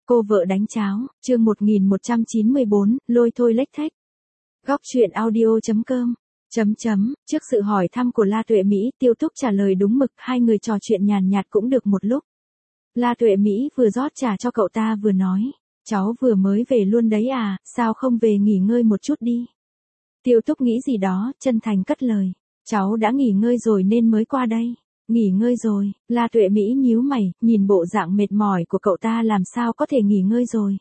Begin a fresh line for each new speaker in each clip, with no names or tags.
Cô vợ đánh cháo, chương 1194, lôi thôi lếch thếch. Góc truyện audio.com. Trước sự hỏi thăm của La Tuệ Mỹ, Tiêu Túc trả lời đúng mực, hai người trò chuyện nhàn nhạt cũng được một lúc. La Tuệ Mỹ vừa rót trà cho cậu ta vừa nói, cháu vừa mới về luôn đấy à, sao không về nghỉ ngơi một chút đi. Tiêu Túc nghĩ gì đó, chân thành cất lời, cháu đã nghỉ ngơi rồi nên mới qua đây. Nghỉ ngơi rồi, La Tuệ Mỹ nhíu mày, nhìn bộ dạng mệt mỏi của cậu ta làm sao có thể nghỉ ngơi rồi.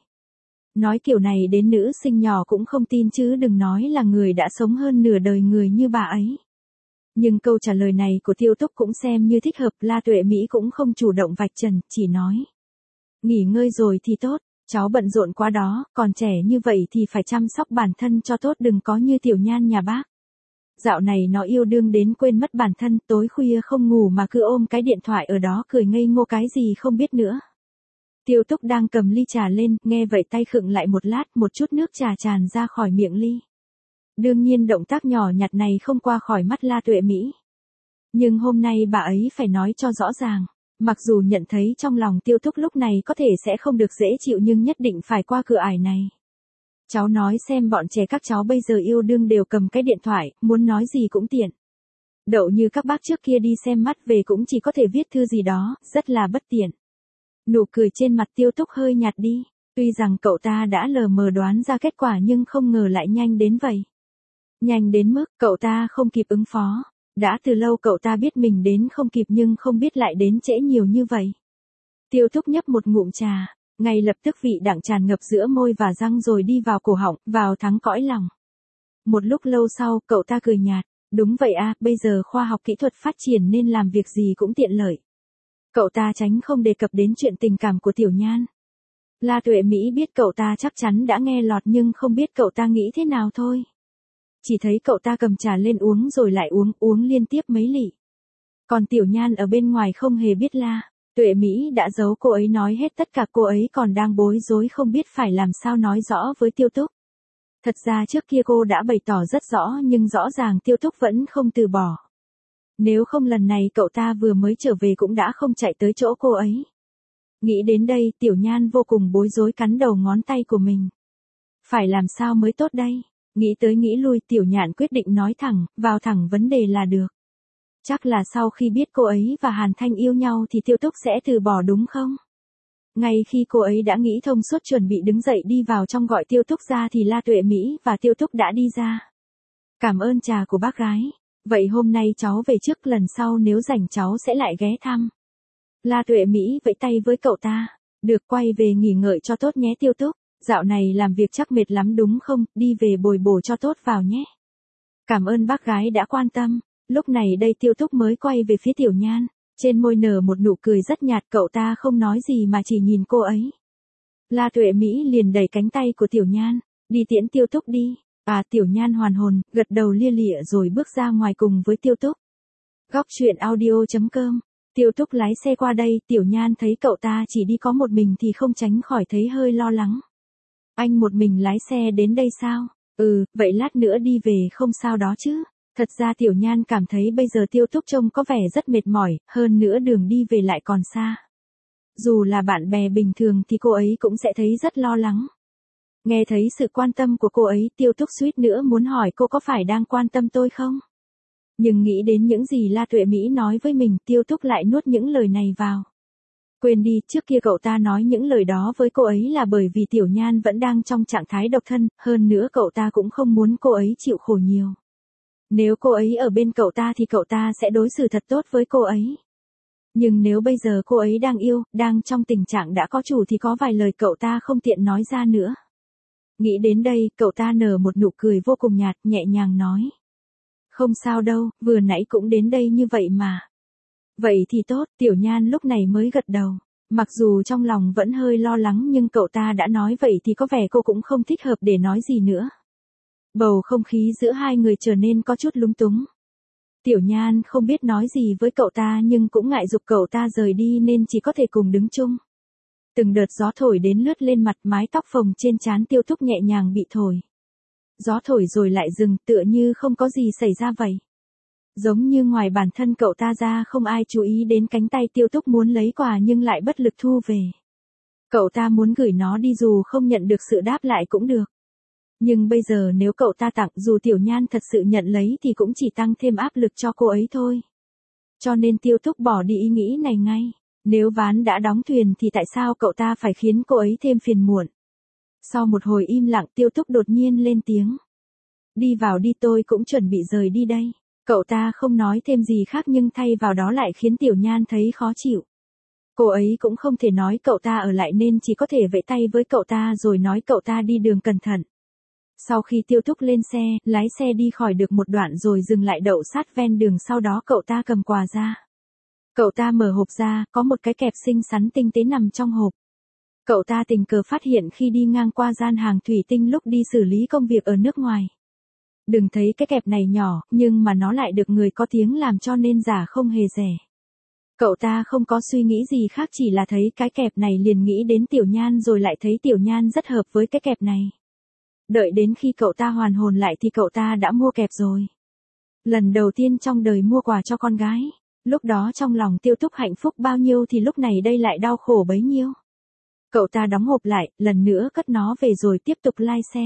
Nói kiểu này đến nữ sinh nhỏ cũng không tin chứ đừng nói là người đã sống hơn nửa đời người như bà ấy. Nhưng câu trả lời này của Tiêu Túc cũng xem như thích hợp, La Tuệ Mỹ cũng không chủ động vạch trần, chỉ nói. Nghỉ ngơi rồi thì tốt, cháu bận rộn quá đó, còn trẻ như vậy thì phải chăm sóc bản thân cho tốt đừng có như Tiểu Nhan nhà bác. Dạo này nó yêu đương đến quên mất bản thân, tối khuya không ngủ mà cứ ôm cái điện thoại ở đó cười ngây ngô cái gì không biết nữa. Tiêu Túc đang cầm ly trà lên, nghe vậy tay khựng lại một lát, một chút nước trà tràn ra khỏi miệng ly. Đương nhiên động tác nhỏ nhặt này không qua khỏi mắt La Tuệ Mỹ. Nhưng hôm nay bà ấy phải nói cho rõ ràng, mặc dù nhận thấy trong lòng Tiêu Túc lúc này có thể sẽ không được dễ chịu nhưng nhất định phải qua cửa ải này. Cháu nói xem bọn trẻ các cháu bây giờ yêu đương đều cầm cái điện thoại, muốn nói gì cũng tiện. Đậu như các bác trước kia đi xem mắt về cũng chỉ có thể viết thư gì đó, rất là bất tiện. Nụ cười trên mặt Tiêu Túc hơi nhạt đi, tuy rằng cậu ta đã lờ mờ đoán ra kết quả nhưng không ngờ lại nhanh đến vậy. Nhanh đến mức cậu ta không kịp ứng phó, đã từ lâu cậu ta biết mình đến không kịp nhưng không biết lại đến trễ nhiều như vậy. Tiêu Túc nhấp một ngụm trà. Ngay lập tức vị đắng tràn ngập giữa môi và răng rồi đi vào cổ họng, vào thắng cõi lòng. Một lúc lâu sau, cậu ta cười nhạt, đúng vậy à, bây giờ khoa học kỹ thuật phát triển nên làm việc gì cũng tiện lợi. Cậu ta tránh không đề cập đến chuyện tình cảm của Tiểu Nhan. La Tuệ Mỹ biết cậu ta chắc chắn đã nghe lọt nhưng không biết cậu ta nghĩ thế nào thôi. Chỉ thấy cậu ta cầm trà lên uống rồi lại uống liên tiếp mấy lị. Còn Tiểu Nhan ở bên ngoài không hề biết La Tuệ Mỹ đã giấu cô ấy nói hết tất cả, cô ấy còn đang bối rối không biết phải làm sao nói rõ với Tiêu Túc. Thật ra trước kia cô đã bày tỏ rất rõ nhưng rõ ràng Tiêu Túc vẫn không từ bỏ. Nếu không lần này cậu ta vừa mới trở về cũng đã không chạy tới chỗ cô ấy. Nghĩ đến đây Tiểu Nhan vô cùng bối rối cắn đầu ngón tay của mình. Phải làm sao mới tốt đây? Nghĩ tới nghĩ lui Tiểu Nhạn quyết định nói thẳng, vào thẳng vấn đề là được. Chắc là sau khi biết cô ấy và Hàn Thanh yêu nhau thì Tiêu Túc sẽ từ bỏ đúng không? Ngay khi cô ấy đã nghĩ thông suốt chuẩn bị đứng dậy đi vào trong gọi Tiêu Túc ra thì La Tuệ Mỹ và Tiêu Túc đã đi ra. Cảm ơn trà của bác gái. Vậy hôm nay cháu về trước, lần sau nếu rảnh cháu sẽ lại ghé thăm. La Tuệ Mỹ vẫy tay với cậu ta. Được, quay về nghỉ ngơi cho tốt nhé Tiêu Túc. Dạo này làm việc chắc mệt lắm đúng không? Đi về bồi bổ cho tốt vào nhé. Cảm ơn bác gái đã quan tâm. Lúc này đây Tiêu Túc mới quay về phía Tiểu Nhan, trên môi nở một nụ cười rất nhạt, cậu ta không nói gì mà chỉ nhìn cô ấy. La Tuệ Mỹ liền đẩy cánh tay của Tiểu Nhan, đi tiễn Tiêu Túc đi. Tiểu Nhan hoàn hồn, gật đầu lia lịa rồi bước ra ngoài cùng với Tiêu Túc. Góc truyện audio.com. Tiêu Túc lái xe qua đây, Tiểu Nhan thấy cậu ta chỉ đi có một mình thì không tránh khỏi thấy hơi lo lắng. Anh một mình lái xe đến đây sao? Vậy lát nữa đi về không sao đó chứ? Thật ra Tiểu Nhan cảm thấy bây giờ Tiêu Túc trông có vẻ rất mệt mỏi, hơn nữa đường đi về lại còn xa. Dù là bạn bè bình thường thì cô ấy cũng sẽ thấy rất lo lắng. Nghe thấy sự quan tâm của cô ấy, Tiêu Túc suýt nữa muốn hỏi cô có phải đang quan tâm tôi không? Nhưng nghĩ đến những gì La Tuệ Mỹ nói với mình, Tiêu Túc lại nuốt những lời này vào. Quên đi, trước kia cậu ta nói những lời đó với cô ấy là bởi vì Tiểu Nhan vẫn đang trong trạng thái độc thân, hơn nữa cậu ta cũng không muốn cô ấy chịu khổ nhiều. Nếu cô ấy ở bên cậu ta thì cậu ta sẽ đối xử thật tốt với cô ấy. Nhưng nếu bây giờ cô ấy đang yêu, đang trong tình trạng đã có chủ thì có vài lời cậu ta không tiện nói ra nữa. Nghĩ đến đây, cậu ta nở một nụ cười vô cùng nhạt, nhẹ nhàng nói. Không sao đâu, vừa nãy cũng đến đây như vậy mà. Vậy thì tốt, Tiểu Nhan lúc này mới gật đầu. Mặc dù trong lòng vẫn hơi lo lắng nhưng cậu ta đã nói vậy thì có vẻ cô cũng không thích hợp để nói gì nữa. Bầu không khí giữa hai người trở nên có chút lúng túng. Tiểu Nhan không biết nói gì với cậu ta nhưng cũng ngại giục cậu ta rời đi nên chỉ có thể cùng đứng chung. Từng đợt gió thổi đến lướt lên mặt, mái tóc phồng trên trán Tiêu Túc nhẹ nhàng bị thổi. Gió thổi rồi lại dừng, tựa như không có gì xảy ra vậy. Giống như ngoài bản thân cậu ta ra không ai chú ý đến cánh tay Tiêu Túc muốn lấy quà nhưng lại bất lực thu về. Cậu ta muốn gửi nó đi dù không nhận được sự đáp lại cũng được. Nhưng bây giờ nếu cậu ta tặng dù Tiểu Nhan thật sự nhận lấy thì cũng chỉ tăng thêm áp lực cho cô ấy thôi. Cho nên Tiêu Túc bỏ đi ý nghĩ này ngay. Nếu ván đã đóng thuyền thì tại sao cậu ta phải khiến cô ấy thêm phiền muộn? Sau một hồi im lặng Tiêu Túc đột nhiên lên tiếng. Đi vào đi, tôi cũng chuẩn bị rời đi đây. Cậu ta không nói thêm gì khác nhưng thay vào đó lại khiến Tiểu Nhan thấy khó chịu. Cô ấy cũng không thể nói cậu ta ở lại nên chỉ có thể vẫy tay với cậu ta rồi nói cậu ta đi đường cẩn thận. Sau khi Tiêu Túc lên xe, lái xe đi khỏi được một đoạn rồi dừng lại đậu sát ven đường, sau đó cậu ta cầm quà ra. Cậu ta mở hộp ra, có một cái kẹp xinh xắn tinh tế nằm trong hộp. Cậu ta tình cờ phát hiện khi đi ngang qua gian hàng thủy tinh lúc đi xử lý công việc ở nước ngoài. Đừng thấy cái kẹp này nhỏ, nhưng mà nó lại được người có tiếng làm cho nên giả không hề rẻ. Cậu ta không có suy nghĩ gì khác, chỉ là thấy cái kẹp này liền nghĩ đến Tiểu Nhan rồi lại thấy Tiểu Nhan rất hợp với cái kẹp này. Đợi đến khi cậu ta hoàn hồn lại thì cậu ta đã mua kẹp rồi. Lần đầu tiên trong đời mua quà cho con gái. Lúc đó trong lòng Tiêu Túc hạnh phúc bao nhiêu thì lúc này đây lại đau khổ bấy nhiêu. Cậu ta đóng hộp lại, lần nữa cất nó về rồi tiếp tục lai xe.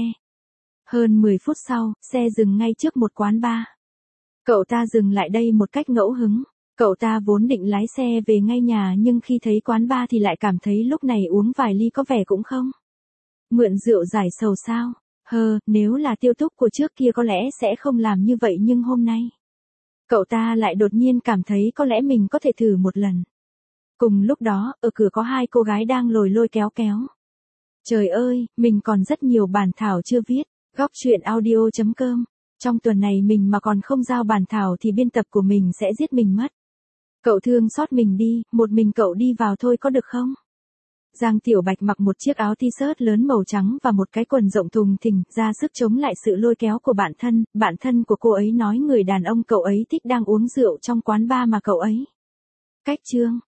Hơn 10 phút sau, xe dừng ngay trước một quán bar. Cậu ta dừng lại đây một cách ngẫu hứng. Cậu ta vốn định lái xe về ngay nhà nhưng khi thấy quán bar thì lại cảm thấy lúc này uống vài ly có vẻ cũng không. Mượn rượu giải sầu sao? Nếu là Tiêu Túc của trước kia có lẽ sẽ không làm như vậy nhưng hôm nay. Cậu ta lại đột nhiên cảm thấy có lẽ mình có thể thử một lần. Cùng lúc đó, ở cửa có hai cô gái đang lôi lôi kéo kéo. Trời ơi, mình còn rất nhiều bản thảo chưa viết. Góc truyện audio.com. Trong tuần này mình mà còn không giao bản thảo thì biên tập của mình sẽ giết mình mất. Cậu thương xót mình đi, một mình cậu đi vào thôi có được không? Giang Tiểu Bạch mặc một chiếc áo t-shirt lớn màu trắng và một cái quần rộng thùng thình, ra sức chống lại sự lôi kéo của bạn thân của cô ấy nói người đàn ông cậu ấy thích đang uống rượu trong quán bar mà cậu ấy. Cách chương